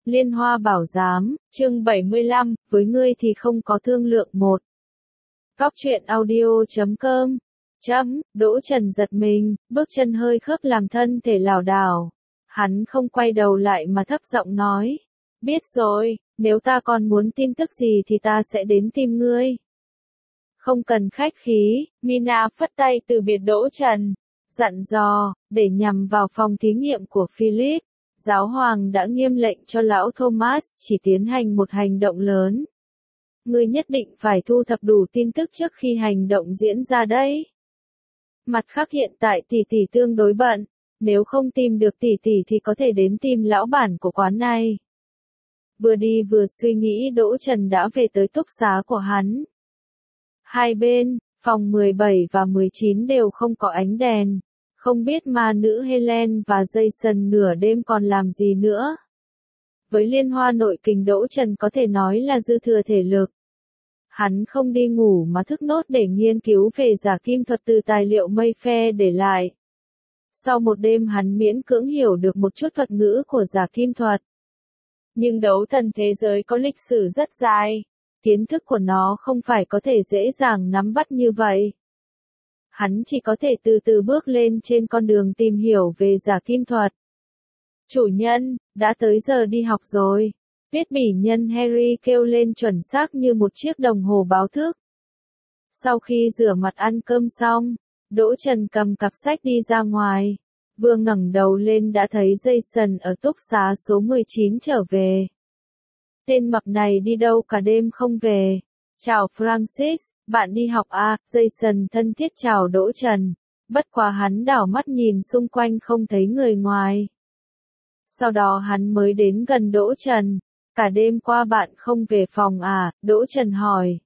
Liên Hoa Bảo Giám, chương 75, với ngươi thì không có thương lượng một. Góc truyện audio.com. Đỗ Trần giật mình, bước chân hơi khớp làm thân thể lảo đảo. Hắn không quay đầu lại mà thấp giọng nói. Biết rồi, nếu ta còn muốn tin tức gì thì ta sẽ đến tìm ngươi. Không cần khách khí, Mina phất tay từ biệt Đỗ Trần. Dặn dò, để nhằm vào phòng thí nghiệm của Philip. Giáo hoàng đã nghiêm lệnh cho lão Thomas chỉ tiến hành một hành động lớn. Ngươi nhất định phải thu thập đủ tin tức trước khi hành động diễn ra đấy. Mặt khác hiện tại tỷ tỷ tương đối bận, nếu không tìm được tỷ tỷ thì có thể đến tìm lão bản của quán này. Vừa đi vừa suy nghĩ Đỗ Trần đã về tới túc xá của hắn. Hai bên, phòng 17 và 19 đều không có ánh đèn. Không biết ma nữ Helen và Jason nửa đêm còn làm gì nữa. Với liên hoa nội kình Đỗ Trần có thể nói là dư thừa thể lực. Hắn không đi ngủ mà thức nốt để nghiên cứu về giả kim thuật từ tài liệu Mayfair để lại. Sau một đêm hắn miễn cưỡng hiểu được một chút thuật ngữ của giả kim thuật. Nhưng đấu thần thế giới có lịch sử rất dài. Kiến thức của nó không phải có thể dễ dàng nắm bắt như vậy. Hắn chỉ có thể từ từ bước lên trên con đường tìm hiểu về giả kim thuật. Chủ nhân, đã tới giờ đi học rồi. Viết bỉ nhân Harry kêu lên chuẩn xác như một chiếc đồng hồ báo thức. Sau khi rửa mặt ăn cơm xong, Đỗ Trần cầm cặp sách đi ra ngoài. Vừa ngẩng đầu lên đã thấy Jason ở túc xá số 19 trở về. Tên mập này đi đâu cả đêm không về. Chào Francis, bạn đi học à? Jason thân thiết chào Đỗ Trần. Bất quá hắn đảo mắt nhìn xung quanh không thấy người ngoài. Sau đó hắn mới đến gần Đỗ Trần. Cả đêm qua bạn không về phòng à? Đỗ Trần hỏi.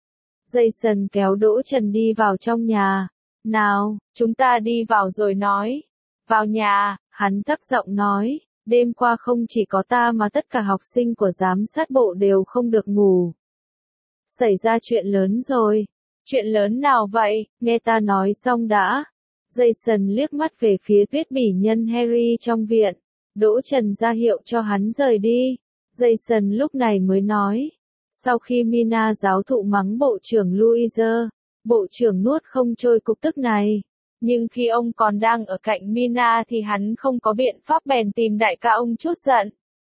Jason kéo Đỗ Trần đi vào trong nhà. Nào, chúng ta đi vào rồi nói. Vào nhà, hắn thấp giọng nói. Đêm qua không chỉ có ta mà tất cả học sinh của giám sát bộ đều không được ngủ. Xảy ra chuyện lớn rồi. Chuyện lớn nào vậy? Nghe ta nói xong đã. Jason liếc mắt về phía viết bỉ nhân Harry trong viện. Đỗ Trần ra hiệu cho hắn rời đi. Jason lúc này mới nói. Sau khi Mina giáo thụ mắng bộ trưởng Louise, bộ trưởng nuốt không trôi cục tức này. Nhưng khi ông còn đang ở cạnh Mina thì hắn không có biện pháp bèn tìm đại ca ông chút giận.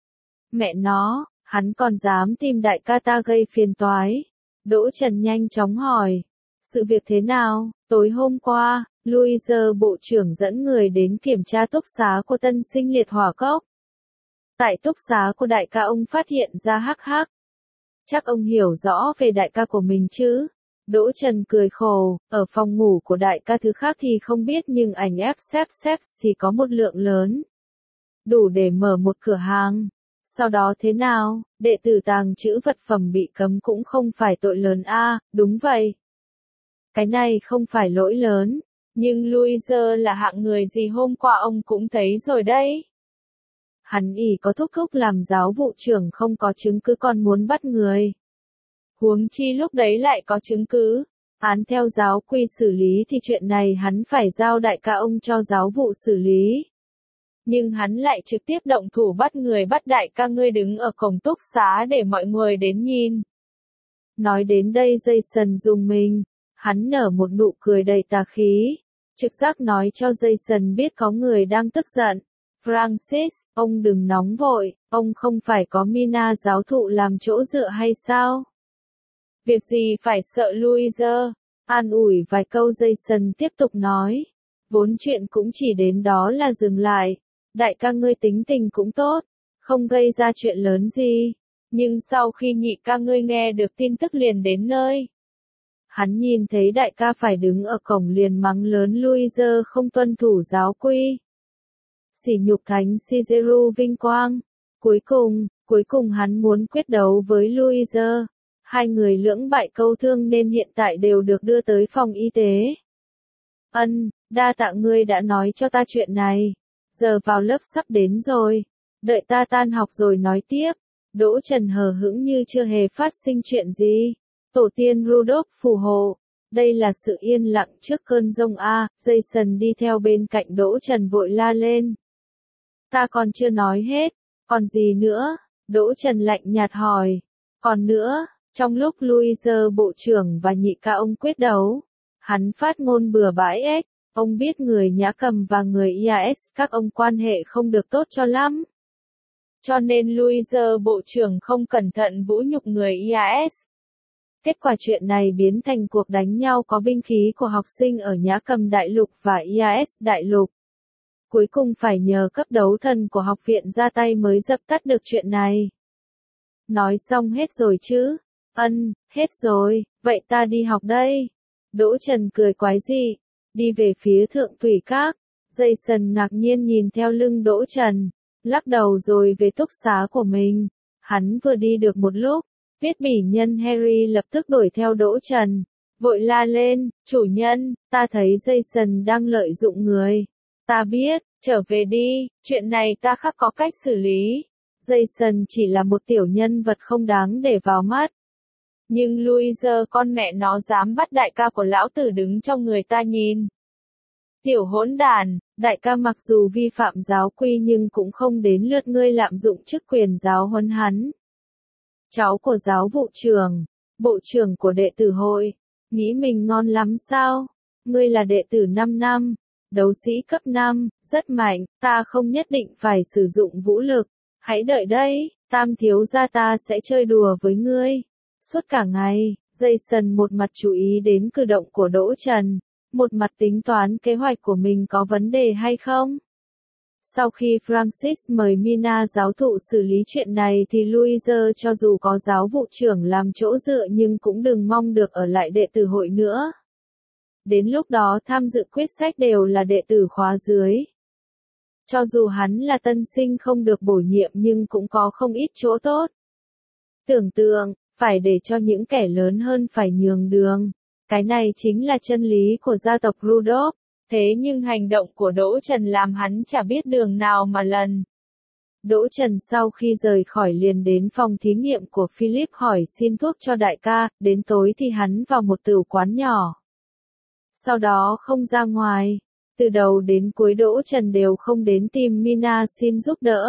Mẹ nó, hắn còn dám tìm đại ca ta gây phiền toái. Đỗ Trần nhanh chóng hỏi. Sự việc thế nào? Tối hôm qua, Louise bộ trưởng dẫn người đến kiểm tra túc xá của tân sinh liệt hỏa cốc. Tại túc xá của đại ca ông phát hiện ra hắc hắc. Chắc ông hiểu rõ về đại ca của mình chứ? Đỗ Trần cười khổ, ở phòng ngủ của đại ca thứ khác thì không biết nhưng ảnh FXX thì có một lượng lớn. Đủ để mở một cửa hàng. Sau đó thế nào, đệ tử tàng trữ vật phẩm bị cấm cũng không phải tội lớn a? Đúng vậy. Cái này không phải lỗi lớn, nhưng Louise là hạng người gì hôm qua ông cũng thấy rồi đấy. Hắn ỷ có thúc thúc làm giáo vụ trưởng không có chứng cứ còn muốn bắt người. Huống chi lúc đấy lại có chứng cứ. Án theo giáo quy xử lý thì chuyện này hắn phải giao đại ca ông cho giáo vụ xử lý. Nhưng hắn lại trực tiếp động thủ bắt người bắt đại ca ngươi đứng ở cổng túc xá để mọi người đến nhìn. Nói đến đây Jason rùng mình. Hắn nở một nụ cười đầy tà khí. Trực giác nói cho Jason biết có người đang tức giận. Francis, ông đừng nóng vội, ông không phải có Mina giáo thụ làm chỗ dựa hay sao? Việc gì phải sợ Louise? An ủi vài câu Jason tiếp tục nói. Vốn chuyện cũng chỉ đến đó là dừng lại. Đại ca ngươi tính tình cũng tốt, không gây ra chuyện lớn gì. Nhưng sau khi nhị ca ngươi nghe được tin tức liền đến nơi. Hắn nhìn thấy đại ca phải đứng ở cổng liền mắng lớn Louise không tuân thủ giáo quy. Sỉ nhục thánh Caesar vinh quang. Cuối cùng hắn muốn quyết đấu với Louise. Hai người lưỡng bại câu thương nên hiện tại đều được đưa tới phòng y tế. Đa tạ ngươi đã nói cho ta chuyện này. Giờ vào lớp sắp đến rồi. Đợi ta tan học rồi nói tiếp. Đỗ Trần hờ hững như chưa hề phát sinh chuyện gì. Tổ tiên Rudolph phù hộ. Đây là sự yên lặng trước cơn giông a. Jason đi theo bên cạnh Đỗ Trần vội la lên. Ta còn chưa nói hết. Còn gì nữa? Đỗ Trần lạnh nhạt hỏi. Còn nữa, trong lúc Louis bộ trưởng và nhị ca ông quyết đấu, hắn phát ngôn bừa bãi ếch, ông biết người Nhã Cầm và người IAS các ông quan hệ không được tốt cho lắm. Cho nên Louis bộ trưởng không cẩn thận vũ nhục người IAS. Kết quả chuyện này biến thành cuộc đánh nhau có binh khí của học sinh ở Nhã Cầm Đại Lục và IAS Đại Lục. Cuối cùng phải nhờ cấp đấu thần của học viện ra tay mới dập tắt được chuyện này. Nói xong hết rồi chứ? Hết rồi, vậy ta đi học đây. Đỗ Trần cười quái dị, đi về phía Thượng Thủy Các. Jason ngạc nhiên nhìn theo lưng Đỗ Trần, lắc đầu rồi về túc xá của mình. Hắn vừa đi được một lúc, Viết bỉ nhân Harry lập tức đuổi theo Đỗ Trần, vội la lên, chủ nhân, ta thấy Jason đang lợi dụng người. Ta biết, trở về đi, chuyện này ta khắc có cách xử lý. Jason chỉ là một tiểu nhân vật không đáng để vào mắt. Nhưng Louise con mẹ nó dám bắt đại ca của lão tử đứng cho người ta nhìn. Tiểu hỗn đàn, đại ca mặc dù vi phạm giáo quy nhưng cũng không đến lượt ngươi lạm dụng chức quyền giáo huấn hắn. Cháu của giáo vụ trưởng, bộ trưởng của đệ tử hội, nghĩ mình ngon lắm sao? Ngươi là đệ tử 5 năm, đấu sĩ cấp 5, rất mạnh, ta không nhất định phải sử dụng vũ lực. Hãy đợi đấy, Tam thiếu gia ta sẽ chơi đùa với ngươi. Suốt cả ngày, Jason một mặt chú ý đến cử động của Đỗ Trần, một mặt tính toán kế hoạch của mình có vấn đề hay không. Sau khi Francis mời Mina giáo thụ xử lý chuyện này thì Louise cho dù có giáo vụ trưởng làm chỗ dựa nhưng cũng đừng mong được ở lại đệ tử hội nữa. Đến lúc đó tham dự quyết sách đều là đệ tử khóa dưới. Cho dù hắn là tân sinh không được bổ nhiệm nhưng cũng có không ít chỗ tốt. Tưởng tượng, phải để cho những kẻ lớn hơn phải nhường đường. Cái này chính là chân lý của gia tộc Rudolph. Thế nhưng hành động của Đỗ Trần làm hắn chả biết đường nào mà lần. Đỗ Trần sau khi rời khỏi liền đến phòng thí nghiệm của Philip hỏi xin thuốc cho đại ca, đến tối thì hắn vào một tửu quán nhỏ. Sau đó không ra ngoài, từ đầu đến cuối Đỗ Trần đều không đến tìm Mina xin giúp đỡ.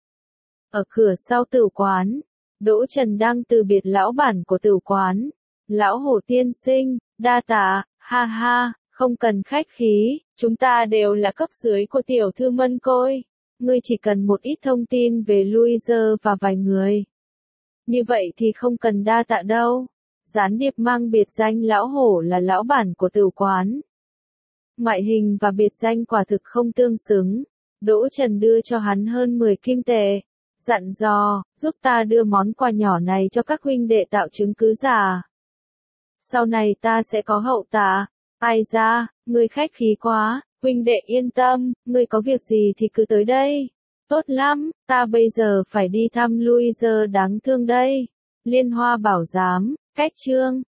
Ở cửa sau tửu quán, Đỗ Trần đang từ biệt lão bản của tửu quán. Lão Hổ tiên sinh, đa tạ, ha ha. Không cần khách khí, chúng ta đều là cấp dưới của tiểu thư Mân Côi. Ngươi chỉ cần một ít thông tin về Louise và vài người. Như vậy thì không cần đa tạ đâu. Gián điệp mang biệt danh lão hổ là lão bản của tửu quán. Ngoại hình và biệt danh quả thực không tương xứng. Đỗ Trần đưa cho hắn hơn 10 kim tệ. Dặn dò, giúp ta đưa món quà nhỏ này cho các huynh đệ tạo chứng cứ giả. Sau này ta sẽ có hậu tạ. Ai ra, ngươi khách khí quá, huynh đệ yên tâm, ngươi có việc gì thì cứ tới đây. Tốt lắm, ta bây giờ phải đi thăm Louise đáng thương đây. Liên Hoa bảo giám, cách chương.